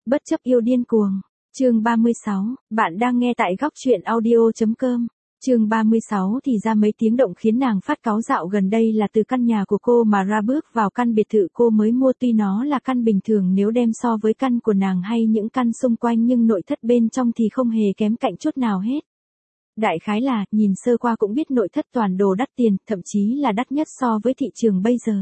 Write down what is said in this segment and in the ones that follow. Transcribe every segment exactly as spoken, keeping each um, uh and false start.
Bất chấp yêu điên cuồng. Chương ba mươi sáu, bạn đang nghe tại góc truyện audio.com. Chương ba mươi sáu thì ra mấy tiếng động khiến nàng phát cáu dạo gần đây là từ căn nhà của cô mà ra bước vào căn biệt thự cô mới mua, tuy nó là căn bình thường nếu đem so với căn của nàng hay những căn xung quanh, nhưng nội thất bên trong thì không hề kém cạnh chút nào hết. Đại khái là, nhìn sơ qua cũng biết nội thất toàn đồ đắt tiền, thậm chí là đắt nhất so với thị trường bây giờ.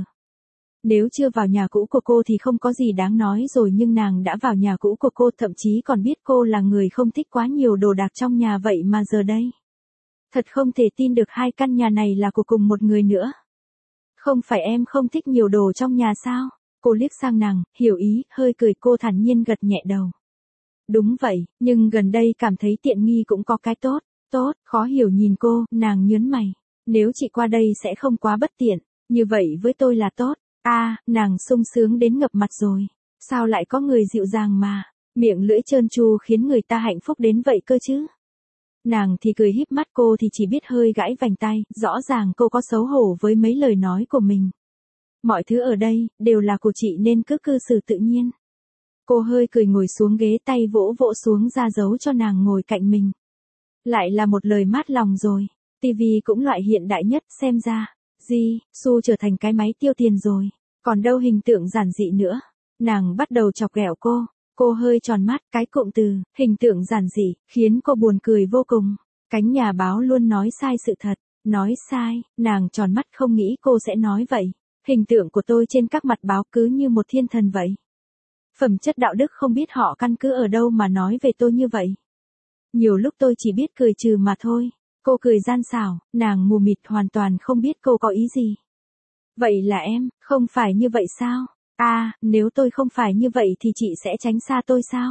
Nếu chưa vào nhà cũ của cô thì không có gì đáng nói rồi, nhưng nàng đã vào nhà cũ của cô, thậm chí còn biết cô là người không thích quá nhiều đồ đạc trong nhà, vậy mà giờ đây. Thật không thể tin được hai căn nhà này là của cùng một người nữa. Không phải em không thích nhiều đồ trong nhà sao? Cô liếc sang nàng, hiểu ý, hơi cười, cô thản nhiên gật nhẹ đầu. Đúng vậy, nhưng gần đây cảm thấy tiện nghi cũng có cái tốt. Tốt, khó hiểu nhìn cô, nàng nhớn mày. Nếu chị qua đây sẽ không quá bất tiện, như vậy với tôi là tốt. A, à, nàng sung sướng đến ngập mặt rồi. Sao lại có người dịu dàng mà, miệng lưỡi trơn tru khiến người ta hạnh phúc đến vậy cơ chứ? Nàng thì cười híp mắt, cô thì chỉ biết hơi gãi vành tai, rõ ràng cô có xấu hổ với mấy lời nói của mình. Mọi thứ ở đây, đều là của chị nên cứ cư xử tự nhiên. Cô hơi cười ngồi xuống ghế, tay vỗ vỗ xuống ra dấu cho nàng ngồi cạnh mình. Lại là một lời mát lòng rồi, tivi cũng loại hiện đại nhất, xem ra. Di, Su trở thành cái máy tiêu tiền rồi, còn đâu hình tượng giản dị nữa. Nàng bắt đầu chọc ghẹo cô, cô hơi tròn mắt, cái cụm từ, hình tượng giản dị, khiến cô buồn cười vô cùng. Cánh nhà báo luôn nói sai sự thật, nói sai, nàng tròn mắt không nghĩ cô sẽ nói vậy. Hình tượng của tôi trên các mặt báo cứ như một thiên thần vậy. Phẩm chất đạo đức không biết họ căn cứ ở đâu mà nói về tôi như vậy. Nhiều lúc tôi chỉ biết cười trừ mà thôi. Cô cười gian xảo, nàng mù mịt hoàn toàn không biết cô có ý gì. Vậy là em, không phải như vậy sao? À, nếu tôi không phải như vậy thì chị sẽ tránh xa tôi sao?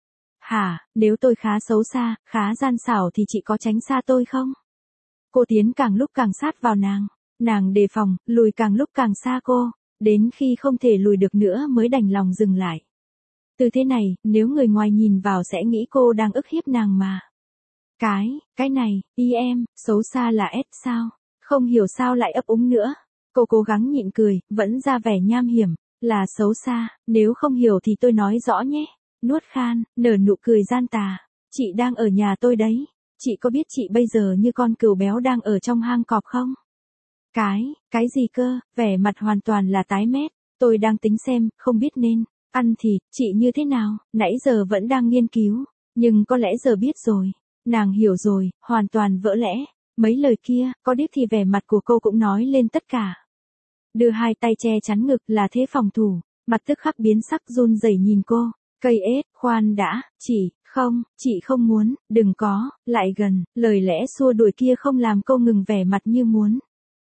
Hả, nếu tôi khá xấu xa, khá gian xảo thì chị có tránh xa tôi không? Cô tiến càng lúc càng sát vào nàng, nàng đề phòng, lùi càng lúc càng xa cô, đến khi không thể lùi được nữa mới đành lòng dừng lại. Từ thế này, nếu người ngoài nhìn vào sẽ nghĩ cô đang ức hiếp nàng mà. Cái, cái này, y em, xấu xa là S sao? Không hiểu sao lại ấp úng nữa. Cô cố gắng nhịn cười, vẫn ra vẻ nham hiểm, là xấu xa, nếu không hiểu thì tôi nói rõ nhé. Nuốt khan, nở nụ cười gian tà. Chị đang ở nhà tôi đấy. Chị có biết chị bây giờ như con cừu béo đang ở trong hang cọp không? Cái, cái gì cơ, vẻ mặt hoàn toàn là tái mét. Tôi đang tính xem, không biết nên ăn thịt, chị như thế nào, nãy giờ vẫn đang nghiên cứu, nhưng có lẽ giờ biết rồi. Nàng hiểu rồi, hoàn toàn vỡ lẽ. Mấy lời kia, có điếc thì vẻ mặt của cô cũng nói lên tất cả. Đưa hai tay che chắn ngực là thế phòng thủ, mặt tức khắc biến sắc, run rẩy nhìn cô. Cây ết, khoan đã, chị, không, chị không muốn, đừng có, lại gần, lời lẽ xua đuổi kia không làm cô ngừng vẻ mặt như muốn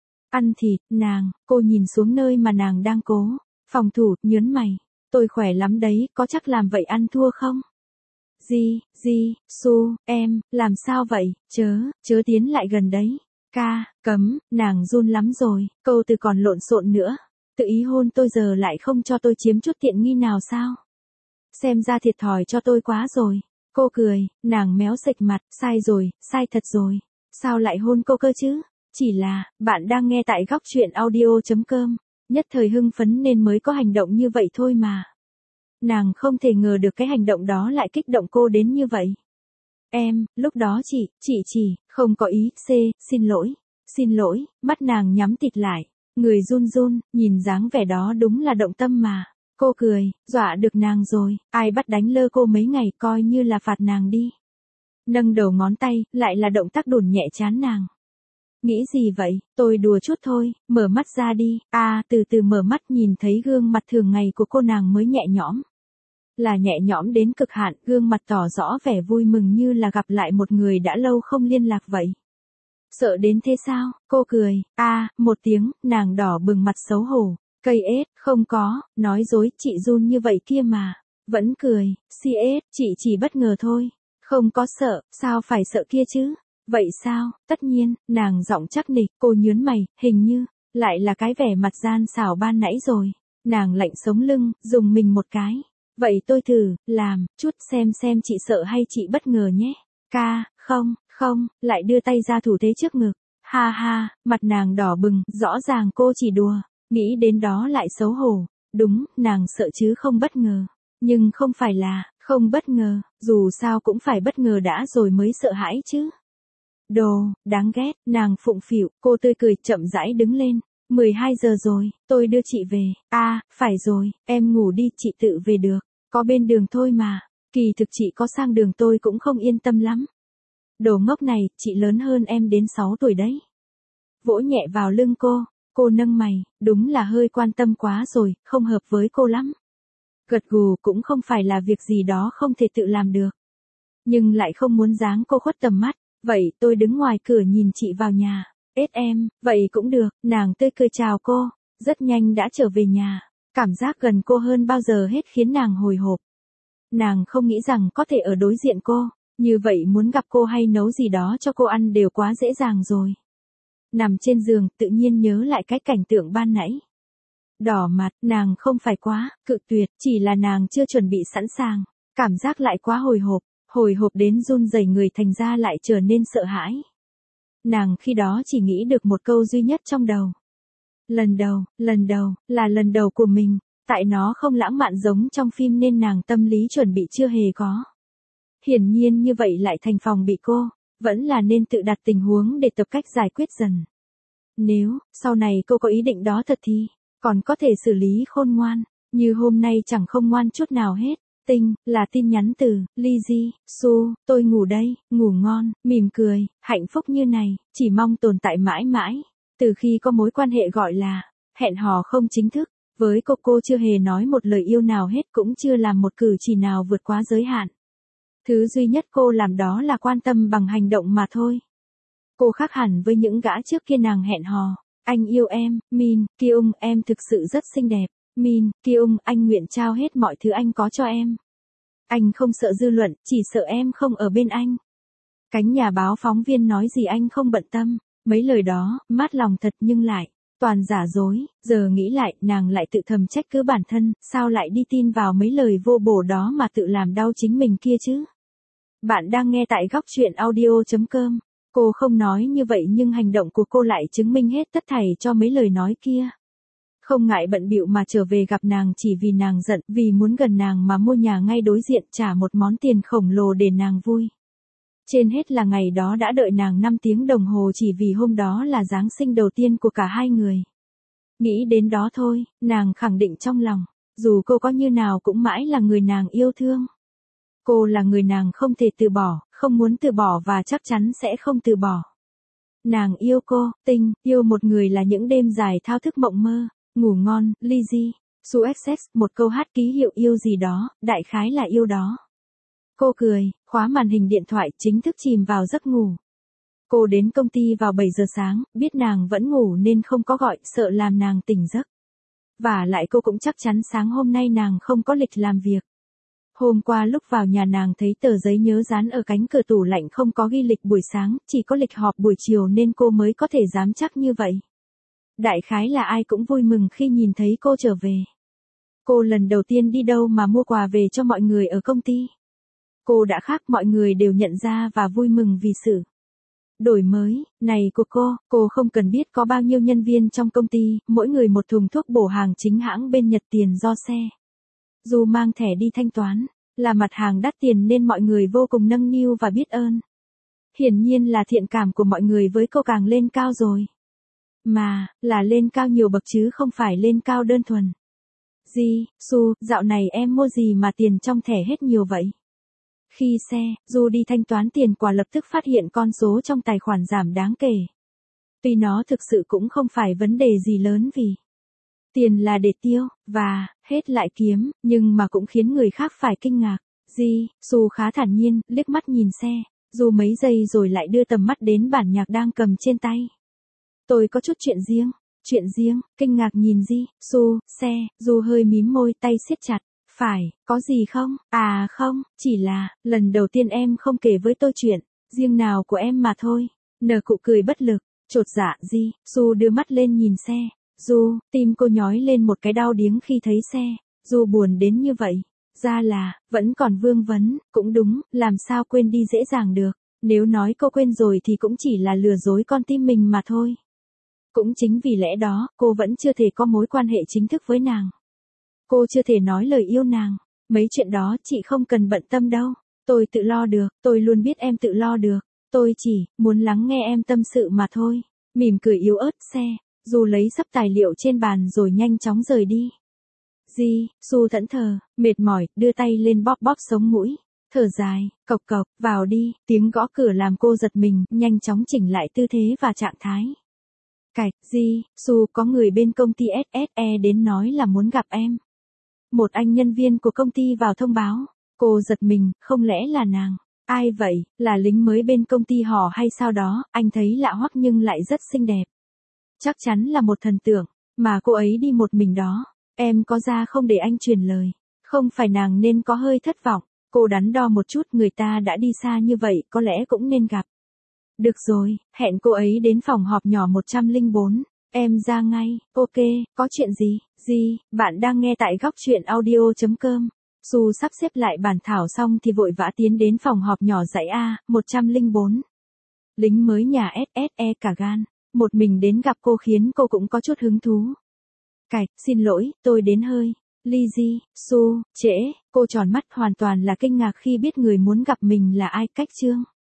ăn thịt. Nàng, cô nhìn xuống nơi mà nàng đang cố phòng thủ, nhớn mày. Tôi khỏe lắm đấy, có chắc làm vậy ăn thua không? Di, Di, Su, em, làm sao vậy, chớ, chớ tiến lại gần đấy. Ca, cấm, nàng run lắm rồi, câu từ còn lộn xộn nữa. Tự ý hôn tôi giờ lại không cho tôi chiếm chút tiện nghi nào sao? Xem ra thiệt thòi cho tôi quá rồi. Cô cười, nàng méo sệch mặt, sai rồi, sai thật rồi. Sao lại hôn cô cơ chứ? Chỉ là, bạn đang nghe tại góc truyện audio.com. Nhất thời hưng phấn nên mới có hành động như vậy thôi mà. Nàng không thể ngờ được cái hành động đó lại kích động cô đến như vậy. Em, lúc đó chị, chị chỉ, không có ý, C, xin lỗi, xin lỗi, mắt nàng nhắm tịt lại, người run run, nhìn dáng vẻ đó đúng là động tâm mà. Cô cười, dọa được nàng rồi, ai bắt đánh lơ cô mấy ngày coi như là phạt nàng đi. Nâng đầu ngón tay, lại là động tác đùn nhẹ trán nàng. Nghĩ gì vậy, tôi đùa chút thôi, mở mắt ra đi. À, từ từ mở mắt nhìn thấy gương mặt thường ngày của cô, nàng mới nhẹ nhõm. Là nhẹ nhõm đến cực hạn, gương mặt tỏ rõ vẻ vui mừng như là gặp lại một người đã lâu không liên lạc vậy. Sợ đến thế sao? Cô cười, a à, một tiếng, nàng đỏ bừng mặt xấu hổ. Cây ết, không có, nói dối, chị run như vậy kia mà. Vẫn cười, si ết, chị chỉ bất ngờ thôi. Không có sợ, sao phải sợ kia chứ? Vậy sao? Tất nhiên, nàng giọng chắc nịch, cô nhớn mày, hình như, lại là cái vẻ mặt gian xảo ban nãy rồi. Nàng lạnh sống lưng, dùng mình một cái. Vậy tôi thử, làm, chút xem xem chị sợ hay chị bất ngờ nhé. Ca, không, không, lại đưa tay ra thủ thế trước ngực. Ha ha, mặt nàng đỏ bừng, rõ ràng cô chỉ đùa. Nghĩ đến đó lại xấu hổ. Đúng, nàng sợ chứ không bất ngờ. Nhưng không phải là, Không bất ngờ, dù sao cũng phải bất ngờ đã rồi mới sợ hãi chứ. Đồ, đáng ghét, nàng phụng phịu, cô tươi cười chậm rãi đứng lên. mười hai giờ rồi, tôi đưa chị về. À, phải rồi, em ngủ đi, chị tự về được. Có bên đường thôi mà. Kỳ thực chị có sang đường tôi cũng không yên tâm lắm. Đồ ngốc này, chị lớn hơn em đến sáu tuổi đấy. Vỗ nhẹ vào lưng cô, cô nâng mày, đúng là hơi quan tâm quá rồi, không hợp với cô lắm. Gật gù cũng không phải là việc gì đó không thể tự làm được. Nhưng lại không muốn giáng cô khuất tầm mắt, vậy tôi đứng ngoài cửa nhìn chị vào nhà. Ết em, vậy cũng được, nàng tươi cười chào cô, rất nhanh đã trở về nhà. Cảm giác gần cô hơn bao giờ hết khiến nàng hồi hộp. Nàng không nghĩ rằng có thể ở đối diện cô, như vậy muốn gặp cô hay nấu gì đó cho cô ăn đều quá dễ dàng rồi. Nằm trên giường, tự nhiên nhớ lại cái cảnh tượng ban nãy. Đỏ mặt, nàng không phải quá, cự tuyệt, chỉ là nàng chưa chuẩn bị sẵn sàng, cảm giác lại quá hồi hộp, hồi hộp đến run rẩy người thành ra lại trở nên sợ hãi. Nàng khi đó chỉ nghĩ được một câu duy nhất trong đầu. Lần đầu, lần đầu, là lần đầu của mình, tại nó không lãng mạn giống trong phim nên nàng tâm lý chuẩn bị chưa hề có. Hiển nhiên như vậy lại thành phòng bị cô, vẫn là nên tự đặt tình huống để tập cách giải quyết dần. Nếu, sau này cô có ý định đó thật thì, còn có thể xử lý khôn ngoan, như hôm nay chẳng không ngoan chút nào hết. Tinh, là tin nhắn từ, Lizzy, Su, tôi ngủ đây, ngủ ngon, mỉm cười, hạnh phúc như này, chỉ mong tồn tại mãi mãi. Từ khi có mối quan hệ gọi là, hẹn hò không chính thức, với cô cô chưa hề nói một lời yêu nào hết cũng chưa làm một cử chỉ nào vượt quá giới hạn. Thứ duy nhất cô làm đó là quan tâm bằng hành động mà thôi. Cô khác hẳn với những gã trước kia nàng hẹn hò. Anh yêu em, Min, Kyung, em thực sự rất xinh đẹp. Min, Kyung, anh nguyện trao hết mọi thứ anh có cho em. Anh không sợ dư luận, chỉ sợ em không ở bên anh. Cánh nhà báo phóng viên nói gì anh không bận tâm. Mấy lời đó, mát lòng thật nhưng lại, toàn giả dối. Giờ nghĩ lại, nàng lại tự thầm trách cứ bản thân, sao lại đi tin vào mấy lời vô bổ đó mà tự làm đau chính mình kia chứ. Bạn đang nghe tại góc truyện audio chấm com. Cô không nói như vậy nhưng hành động của cô lại chứng minh hết tất thảy cho mấy lời nói kia. Không ngại bận bịu mà trở về gặp nàng chỉ vì nàng giận, vì muốn gần nàng mà mua nhà ngay đối diện trả một món tiền khổng lồ để nàng vui. Trên hết là ngày đó đã đợi nàng năm tiếng đồng hồ chỉ vì hôm đó là Giáng sinh đầu tiên của cả hai người. Nghĩ đến đó thôi, nàng khẳng định trong lòng, dù cô có như nào cũng mãi là người nàng yêu thương. Cô là người nàng không thể từ bỏ, không muốn từ bỏ và chắc chắn sẽ không từ bỏ. Nàng yêu cô, Tinh, yêu một người là những đêm dài thao thức mộng mơ, ngủ ngon, Lizzy, Su ích ích, một câu hát ký hiệu yêu gì đó, đại khái là yêu đó. Cô cười, khóa màn hình điện thoại chính thức chìm vào giấc ngủ. Cô đến công ty vào bảy giờ sáng, biết nàng vẫn ngủ nên không có gọi, sợ làm nàng tỉnh giấc. Và lại cô cũng chắc chắn sáng hôm nay nàng không có lịch làm việc. Hôm qua lúc vào nhà nàng thấy tờ giấy nhớ dán ở cánh cửa tủ lạnh không có ghi lịch buổi sáng, chỉ có lịch họp buổi chiều nên cô mới có thể dám chắc như vậy. Đại khái là ai cũng vui mừng khi nhìn thấy cô trở về. Cô lần đầu tiên đi đâu mà mua quà về cho mọi người ở công ty. Cô đã khác, mọi người đều nhận ra và vui mừng vì sự đổi mới này của cô. Cô không cần biết có bao nhiêu nhân viên trong công ty, mỗi người một thùng thuốc bổ hàng chính hãng bên Nhật tiền do xe. Dù mang thẻ đi thanh toán, là mặt hàng đắt tiền nên mọi người vô cùng nâng niu và biết ơn. Hiển nhiên là thiện cảm của mọi người với cô càng lên cao rồi. Mà, là lên cao nhiều bậc chứ không phải lên cao đơn thuần. Di, Su, dạo này em mua gì mà tiền trong thẻ hết nhiều vậy? Khi xe, Du đi thanh toán tiền quả lập tức phát hiện con số trong tài khoản giảm đáng kể. Tuy nó thực sự cũng không phải vấn đề gì lớn vì tiền là để tiêu, và, hết lại kiếm, nhưng mà cũng khiến người khác phải kinh ngạc. Di, Su khá thản nhiên, liếc mắt nhìn xe, Du mấy giây rồi lại đưa tầm mắt đến bản nhạc đang cầm trên tay. Tôi có chút chuyện riêng. Chuyện riêng, kinh ngạc nhìn Di, Su, xe, Du hơi mím môi tay siết chặt. Phải, có gì không? À không, chỉ là, lần đầu tiên em không kể với tôi chuyện riêng nào của em mà thôi. Nở cụ cười bất lực, chột dạ. Di, Su đưa mắt lên nhìn xe. Du, tim cô nhói lên một cái đau điếng khi thấy xe. Du buồn đến như vậy. Ra là, vẫn còn vương vấn, cũng đúng, làm sao quên đi dễ dàng được. Nếu nói cô quên rồi thì cũng chỉ là lừa dối con tim mình mà thôi. Cũng chính vì lẽ đó, cô vẫn chưa thể có mối quan hệ chính thức với nàng. Cô chưa thể nói lời yêu nàng. Mấy chuyện đó chị không cần bận tâm đâu. Tôi tự lo được, tôi luôn biết em tự lo được. Tôi chỉ muốn lắng nghe em tâm sự mà thôi. Mỉm cười yếu ớt xe, dù lấy sắp tài liệu trên bàn rồi nhanh chóng rời đi. Di, Su thẫn thờ, mệt mỏi, đưa tay lên bóp bóp sống mũi. Thở dài, cộc cộc, vào đi, tiếng gõ cửa làm cô giật mình, nhanh chóng chỉnh lại tư thế và trạng thái. Cạch, Di, Su có người bên công ty ét ét e đến nói là muốn gặp em. Một anh nhân viên của công ty vào thông báo. Cô giật mình, không lẽ là nàng? Ai vậy, là lính mới bên công ty họ hay sao đó, anh thấy lạ hoắc nhưng lại rất xinh đẹp. Chắc chắn là một thần tượng, mà cô ấy đi một mình đó. Em có ra không để anh truyền lời? Không phải nàng nên có hơi thất vọng. Cô đắn đo một chút, người ta đã đi xa như vậy, có lẽ cũng nên gặp. Được rồi, hẹn cô ấy đến phòng họp nhỏ một trăm lẻ bốn. Em ra ngay, ok, có chuyện gì? Gì, bạn đang nghe tại góc truyện audio chấm com. Su sắp xếp lại bản thảo xong thì vội vã tiến đến phòng họp nhỏ dãy A, một trăm lẻ bốn. Lính mới nhà ét ét e cả gan. Một mình đến gặp cô khiến cô cũng có chút hứng thú. Cạch, xin lỗi, tôi đến hơi. Lizzie, Su, trễ, cô tròn mắt hoàn toàn là kinh ngạc khi biết người muốn gặp mình là ai. Cách chương.